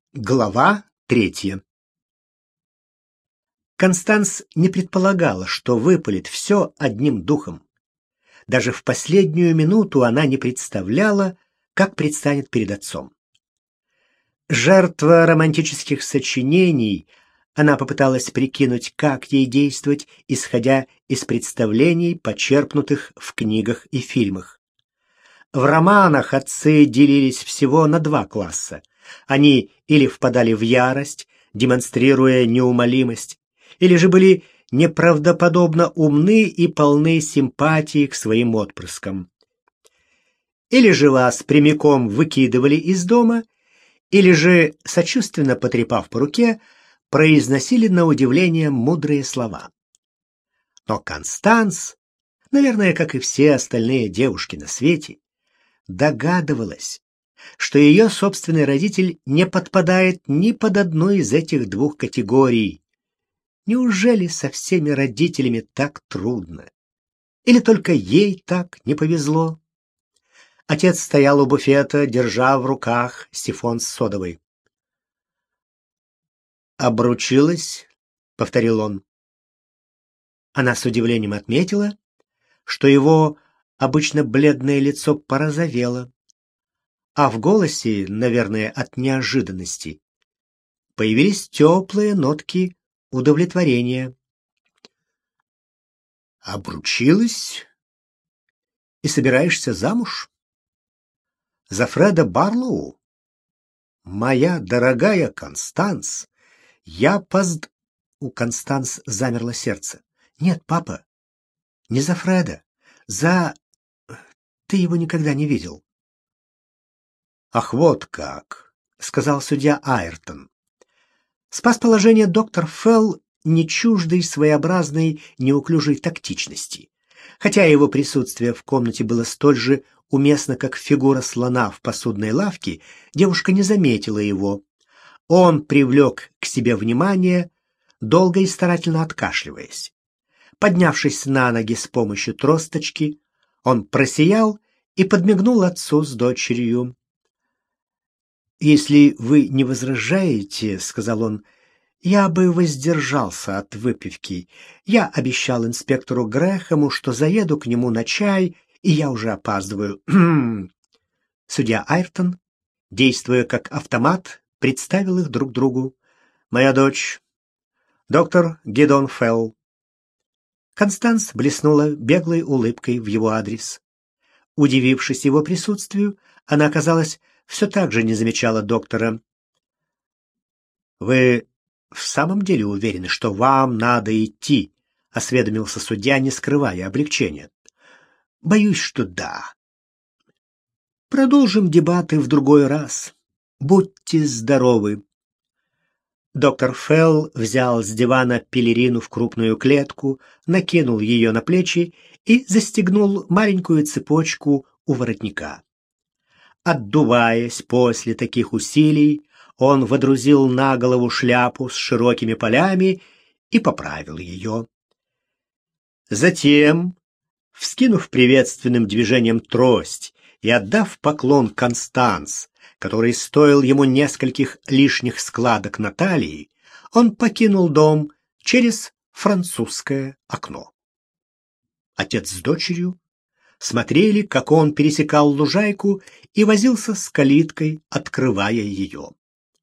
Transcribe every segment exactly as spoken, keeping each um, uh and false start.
Глава третья. Констанс не предполагала, что выпалит все одним духом. Даже в последнюю минуту она не представляла, как предстанет перед отцом. Жертва романтических сочинений, она попыталась прикинуть, как ей действовать, исходя из представлений, почерпнутых в книгах и фильмах. В романах отцы делились всего на два класса. Они или впадали в ярость, демонстрируя неумолимость, или же были неправдоподобно умны и полны симпатии к своим отпрыскам. Или же вас прямиком выкидывали из дома, или же, сочувственно потрепав по руке, произносили на удивление мудрые слова. Но Констанс, наверное, как и все остальные девушки на свете, догадывалась, что ее собственный родитель не подпадает ни под одну из этих двух категорий. Неужели со всеми родителями так трудно? Или только ей так не повезло? Отец стоял у буфета, держа в руках сифон с содовой. «Обручилась?» — повторил он. Она с удивлением отметила, что его обычно бледное лицо порозовело, а в голосе, наверное, от неожиданности, появились теплые нотки удовлетворения. «Обручилась? И собираешься замуж? За Фреда Барлоу? Моя дорогая Констанс, я позд...» У Констанс замерло сердце. «Нет, папа, не за Фреда, за... Ты его никогда не видел». «Ах, вот как», — сказал судья Айртон. Спас положение доктор Фелл, не чуждый своеобразной неуклюжей тактичности. Хотя его присутствие в комнате было столь же уместно, как фигура слона в посудной лавке, девушка не заметила его. Он привлек к себе внимание, долго и старательно откашливаясь. Поднявшись на ноги с помощью тросточки, он просиял и подмигнул отцу с дочерью. «Если вы не возражаете, — сказал он, — я бы воздержался от выпивки. Я обещал инспектору Грэхэму, что заеду к нему на чай, и я уже опаздываю». Судья Айртон, действуя как автомат, представил их друг другу. «Моя дочь, доктор Гидеон Фелл». Констанс блеснула беглой улыбкой в его адрес. Удивившись его присутствию, она оказалась все так же не замечала доктора. «Вы в самом деле уверены, что вам надо идти?» — осведомился судья, не скрывая облегчения. «Боюсь, что да. Продолжим дебаты в другой раз. Будьте здоровы». Доктор Фелл взял с дивана пелерину в крупную клетку, накинул ее на плечи и застегнул маленькую цепочку у воротника. Отдуваясь после таких усилий, он водрузил на голову шляпу с широкими полями и поправил ее. Затем, вскинув приветственным движением трость и отдав поклон Констанс, который стоил ему нескольких лишних складок на талии, он покинул дом через французское окно. Отец с дочерью смотрели, как он пересекал лужайку и возился с калиткой, открывая ее.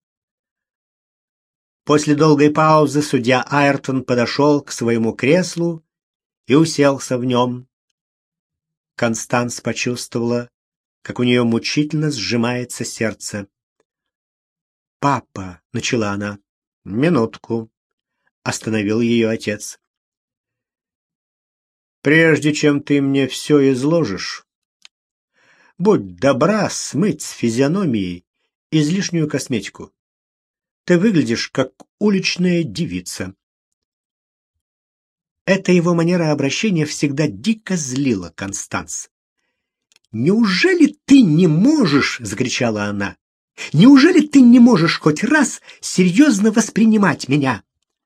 После долгой паузы судья Айртон подошел к своему креслу и уселся в нем. Констанс почувствовала, как у нее мучительно сжимается сердце. «Папа», — начала она. «Минутку», — остановил ее отец. «Прежде чем ты мне все изложишь, будь добра смыть с физиономии излишнюю косметику. Ты выглядишь как уличная девица». Эта его манера обращения всегда дико злила Констанс. «Неужели ты не можешь, — закричала она, — неужели ты не можешь хоть раз серьезно воспринимать меня?»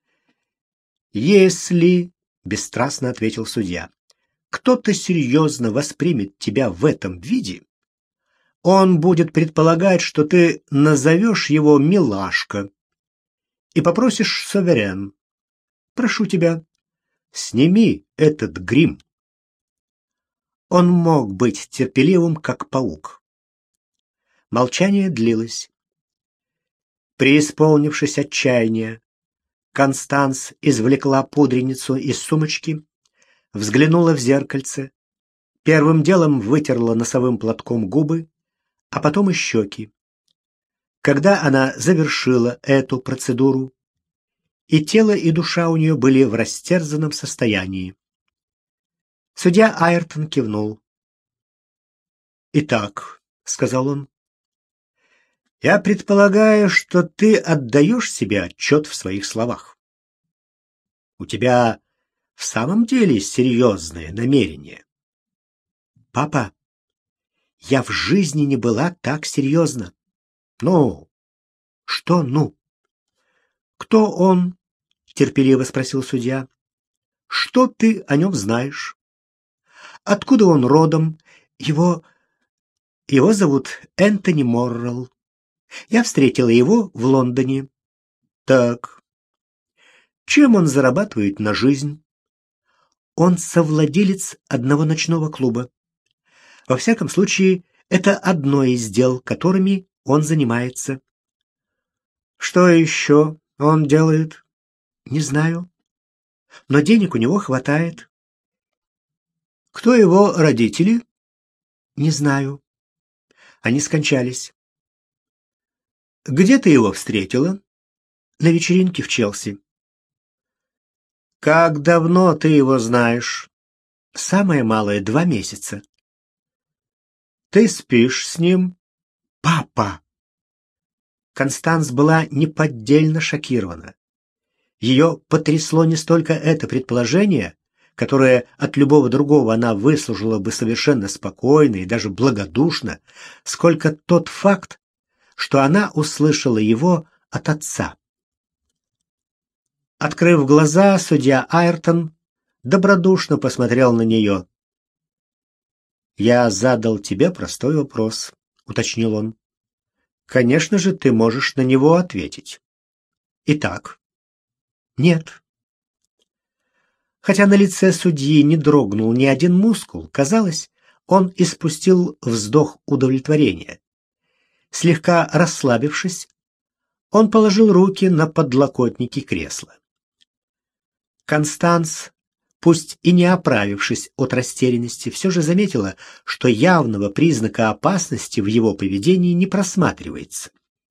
«Если, — бесстрастно ответил судья, — кто-то серьезно воспримет тебя в этом виде, Он будет предполагать, что ты назовешь его «милашка» и попросишь суверен. Прошу тебя, сними этот грим. Он мог быть терпеливым, как паук. Молчание длилось. Преисполнившись отчаяния, Констанс извлекла пудреницу из сумочки, взглянула в зеркальце, первым делом вытерла носовым платком губы, а потом и щеки. Когда она завершила эту процедуру, и тело, и душа у нее были в растерзанном состоянии. Судья Айртон кивнул. «Итак», — сказал он, — «я предполагаю, что ты отдаешь себе отчет в своих словах. У тебя в самом деле серьезные намерения». «Папа, я в жизни не была так серьезна». «Ну, что «ну»?» «Кто он?» — терпеливо спросил судья. «Что ты о нем знаешь? Откуда он родом? Его... Его зовут Энтони Моррелл. Я встретила его в Лондоне». «Так. Чем он зарабатывает на жизнь?» «Он совладелец одного ночного клуба. Во всяком случае, это одно из дел, которыми он занимается». «Что еще он делает?» «Не знаю. Но денег у него хватает». «Кто его родители?» «Не знаю. Они скончались». «Где ты его встретила?» «На вечеринке в Челси». «Как давно ты его знаешь?» «Самое малое — два месяца». «Ты спишь с ним?» «Папа!» Констанс была неподдельно шокирована. Ее потрясло не столько это предположение, которое от любого другого она выслушала бы совершенно спокойно и даже благодушно, сколько тот факт, что она услышала его от отца. Открыв глаза, судья Айртон добродушно посмотрел на нее. «Я задал тебе простой вопрос», — уточнил он. «Конечно же, ты можешь на него ответить». «Итак?» «Нет». Хотя на лице судьи не дрогнул ни один мускул, казалось, он испустил вздох удовлетворения. Слегка расслабившись, он положил руки на подлокотники кресла. Констанс, пусть и не оправившись от растерянности, все же заметила, что явного признака опасности в его поведении не просматривается.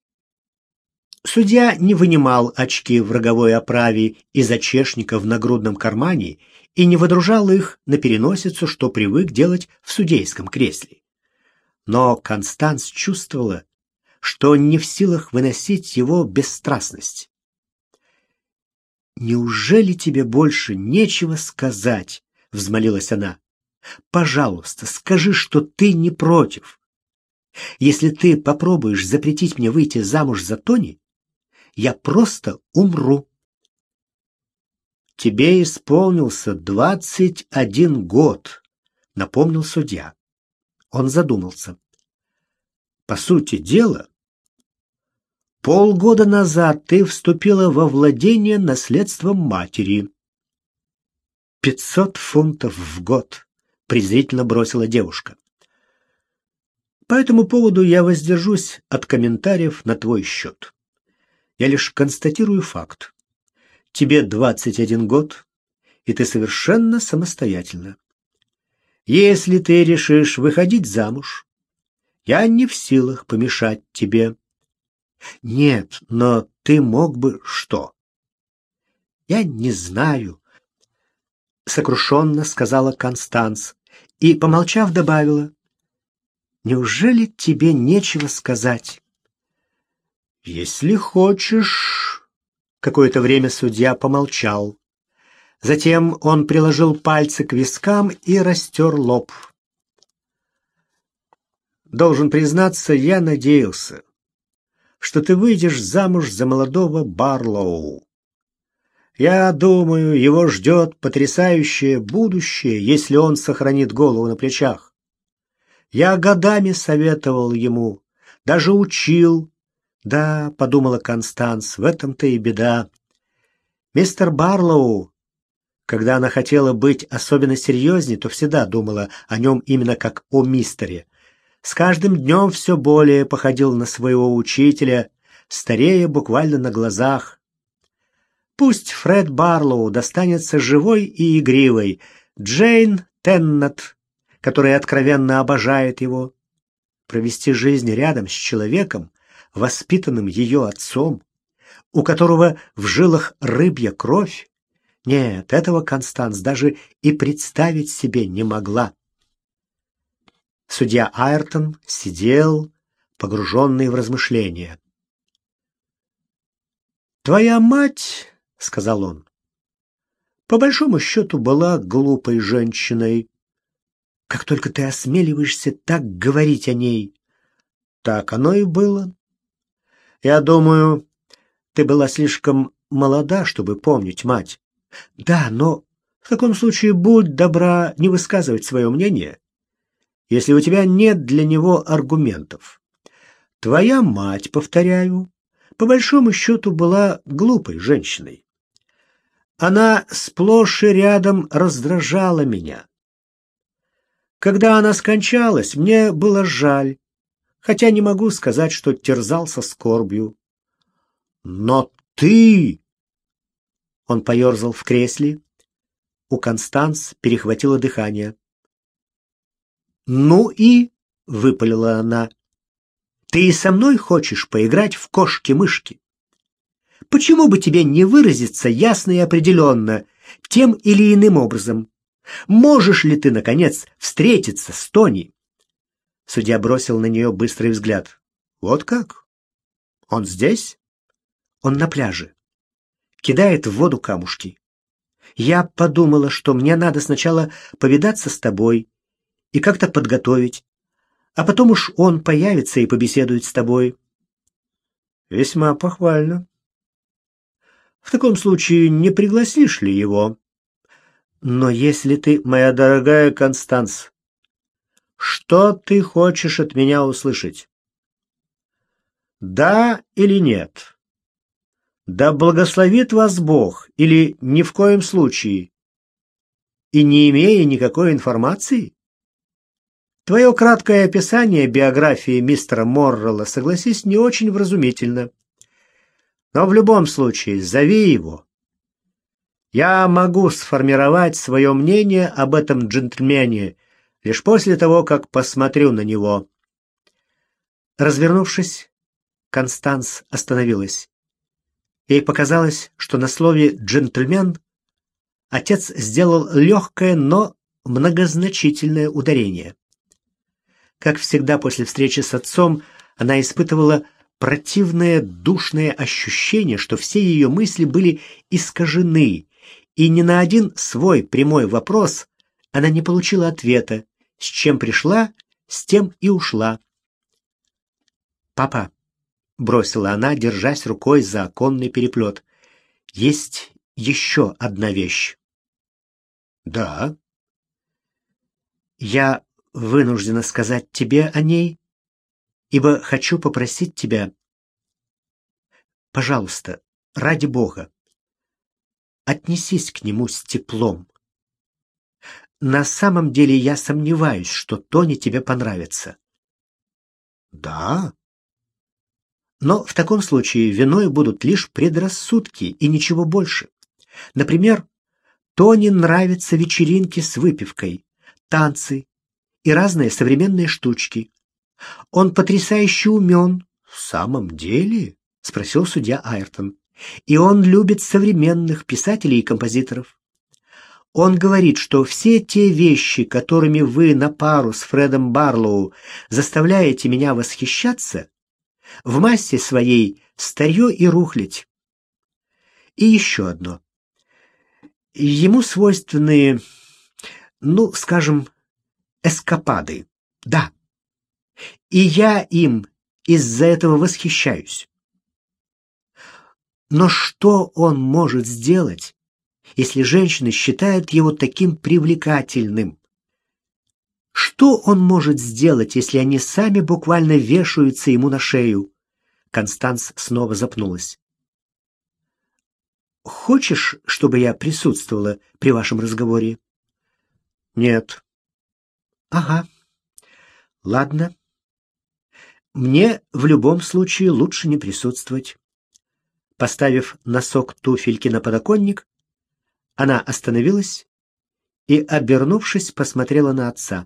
Судья не вынимал очки в роговой оправе из очешника в нагрудном кармане и не водружал их на переносицу, что привык делать в судейском кресле. Но Констанс чувствовала, что он не в силах выносить его бесстрастность. «Неужели тебе больше нечего сказать?» — взмолилась она. «Пожалуйста, скажи, что ты не против. Если ты попробуешь запретить мне выйти замуж за Тони, я просто умру». «Тебе исполнился двадцать один год», — напомнил судья. Он задумался. «По сути дела, полгода назад ты вступила во владение наследством матери». «Пятьсот фунтов в год», — презрительно бросила девушка. «По этому поводу я воздержусь от комментариев на твой счет. Я лишь констатирую факт. Тебе двадцать один год, и ты совершенно самостоятельна. Если ты решишь выходить замуж, я не в силах помешать тебе». «Нет, но ты мог бы...» «Что?» «Я не знаю», — сокрушенно сказала Констанс и, помолчав, добавила. «Неужели тебе нечего сказать?» «Если хочешь...» Какое-то время судья помолчал. Затем он приложил пальцы к вискам и растер лоб. «Должен признаться, я надеялся, что ты выйдешь замуж за молодого Барлоу. Я думаю, его ждет потрясающее будущее, если он сохранит голову на плечах. Я годами советовал ему, даже учил. Да, подумала Констанс, в этом-то и беда. Мистер Барлоу, когда она хотела быть особенно серьезней, то всегда думала о нем именно как о мистере. С каждым днем все более походил на своего учителя, старея буквально на глазах. Пусть Фред Барлоу достанется живой и игривой, Джейн Теннет, которая откровенно обожает его. Провести жизнь рядом с человеком, воспитанным ее отцом, у которого в жилах рыбья кровь, нет, этого Констанс даже и представить себе не могла. Судья Айртон сидел, погруженный в размышления. «Твоя мать, — сказал он, — по большому счету была глупой женщиной. Как только ты осмеливаешься так говорить о ней, так оно и было. Я думаю, ты была слишком молода, чтобы помнить мать. Да, но в таком случае будь добра не высказывать свое мнение, если у тебя нет для него аргументов. Твоя мать, повторяю, по большому счету была глупой женщиной. Она сплошь и рядом раздражала меня. Когда она скончалась, мне было жаль, хотя не могу сказать, что терзался скорбью. Но ты... Он поерзал в кресле. У Констанс перехватило дыхание. «Ну и...» — выпалила она. «Ты и со мной хочешь поиграть в кошки-мышки? Почему бы тебе не выразиться ясно и определенно, тем или иным образом? Можешь ли ты, наконец, встретиться с Тони?» Судья бросил на нее быстрый взгляд. «Вот как? Он здесь? Он на пляже. Кидает в воду камушки. Я подумала, что мне надо сначала повидаться с тобой и как-то подготовить, а потом уж он появится и побеседует с тобой». «Весьма похвально. В таком случае не пригласишь ли его?» «Но если ты, моя дорогая Констанс, что ты хочешь от меня услышать? Да или нет? Да благословит вас Бог или ни в коем случае? И не имея никакой информации? Твое краткое описание биографии мистера Моррелла, согласись, не очень вразумительно. Но в любом случае зови его. Я могу сформировать свое мнение об этом джентльмене лишь после того, как посмотрю на него». Развернувшись, Констанс остановилась. Ей показалось, что на слове «джентльмен» отец сделал легкое, но многозначительное ударение. Как всегда после встречи с отцом, она испытывала противное душное ощущение, что все ее мысли были искажены, и ни на один свой прямой вопрос она не получила ответа. С чем пришла, с тем и ушла. «Папа», — бросила она, держась рукой за оконный переплет, — «есть еще одна вещь». «Да». «Я вынуждена сказать тебе о ней, ибо хочу попросить тебя, пожалуйста, ради Бога, отнесись к нему с теплом. На самом деле я сомневаюсь, что Тони тебе понравится». «Да?» «Но в таком случае виной будут лишь предрассудки и ничего больше. Например, Тони нравятся вечеринки с выпивкой, танцы и разные современные штучки. Он потрясающе умен». «В самом деле?» — спросил судья Айртон. «И он любит современных писателей и композиторов. Он говорит, что все те вещи, которыми вы на пару с Фредом Барлоу заставляете меня восхищаться, в массе своей старье и рухлядь. И еще одно. Ему свойственны, ну, скажем, эскапады. Да. И я им из-за этого восхищаюсь. Но что он может сделать, если женщины считают его таким привлекательным? Что он может сделать, если они сами буквально вешаются ему на шею? Констанс снова запнулась. Хочешь, чтобы я присутствовала при вашем разговоре? Нет. Ага. Ладно. Мне в любом случае лучше не присутствовать. Поставив носок туфельки на подоконник, она остановилась и, обернувшись, посмотрела на отца.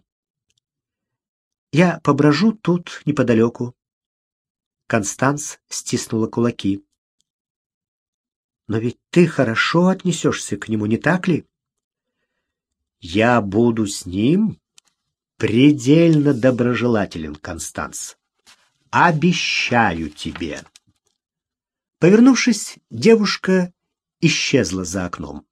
Я поброжу тут неподалеку. Констанс стиснула кулаки. Но ведь ты хорошо отнесешься к нему, не так ли? Я буду с ним предельно доброжелателен, Констанс. Обещаю тебе. Повернувшись, девушка исчезла за окном.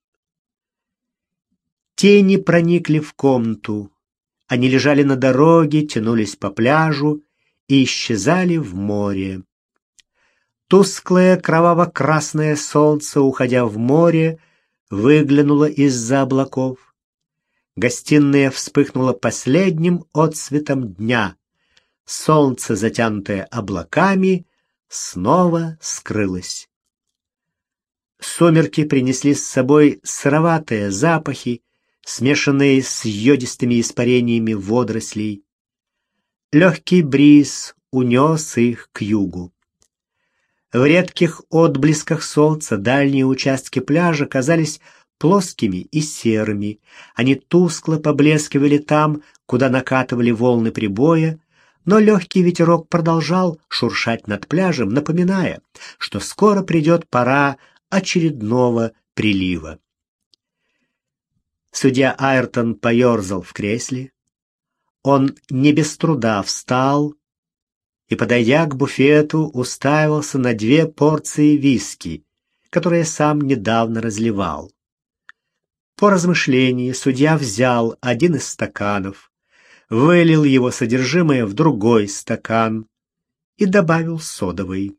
Тени проникли в комнату. Они лежали на дороге, тянулись по пляжу и исчезали в море. Тусклое кроваво-красное солнце, уходя в море, выглянуло из-за облаков. Гостиная вспыхнула последним отсветом дня. Солнце, затянутое облаками, снова скрылось. Сумерки принесли с собой сыроватые запахи, смешанные с йодистыми испарениями водорослей. Легкий бриз унес их к югу. В редких отблесках солнца дальние участки пляжа казались плоскими и серыми. Они тускло поблескивали там, куда накатывали волны прибоя, но легкий ветерок продолжал шуршать над пляжем, напоминая, что скоро придет пора очередного прилива. Судья Айртон поерзал в кресле. Он не без труда встал и, подойдя к буфету, уставился на две порции виски, которые сам недавно разливал. По размышлении судья взял один из стаканов, вылил его содержимое в другой стакан и добавил содовый.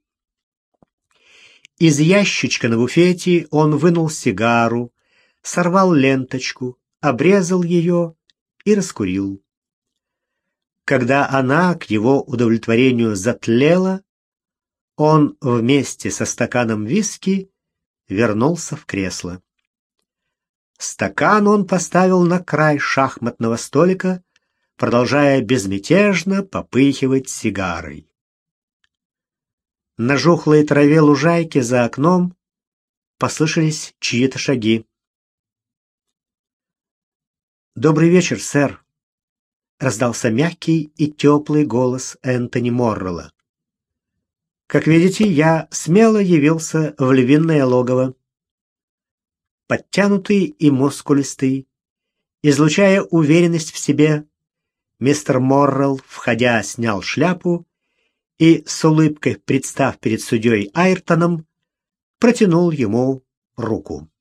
Из ящичка на буфете он вынул сигару, сорвал ленточку, обрезал ее и раскурил. Когда она, к его удовлетворению, затлела, он вместе со стаканом виски вернулся в кресло. Стакан он поставил на край шахматного столика, продолжая безмятежно попыхивать сигарой. На жухлой траве лужайки за окном послышались чьи-то шаги. «Добрый вечер, сэр», — раздался мягкий и теплый голос Энтони Моррелла. «Как видите, я смело явился в львиное логово». Подтянутый и мускулистый, излучая уверенность в себе, мистер Моррелл, входя, снял шляпу и, с улыбкой представ перед судьей Айртоном, протянул ему руку.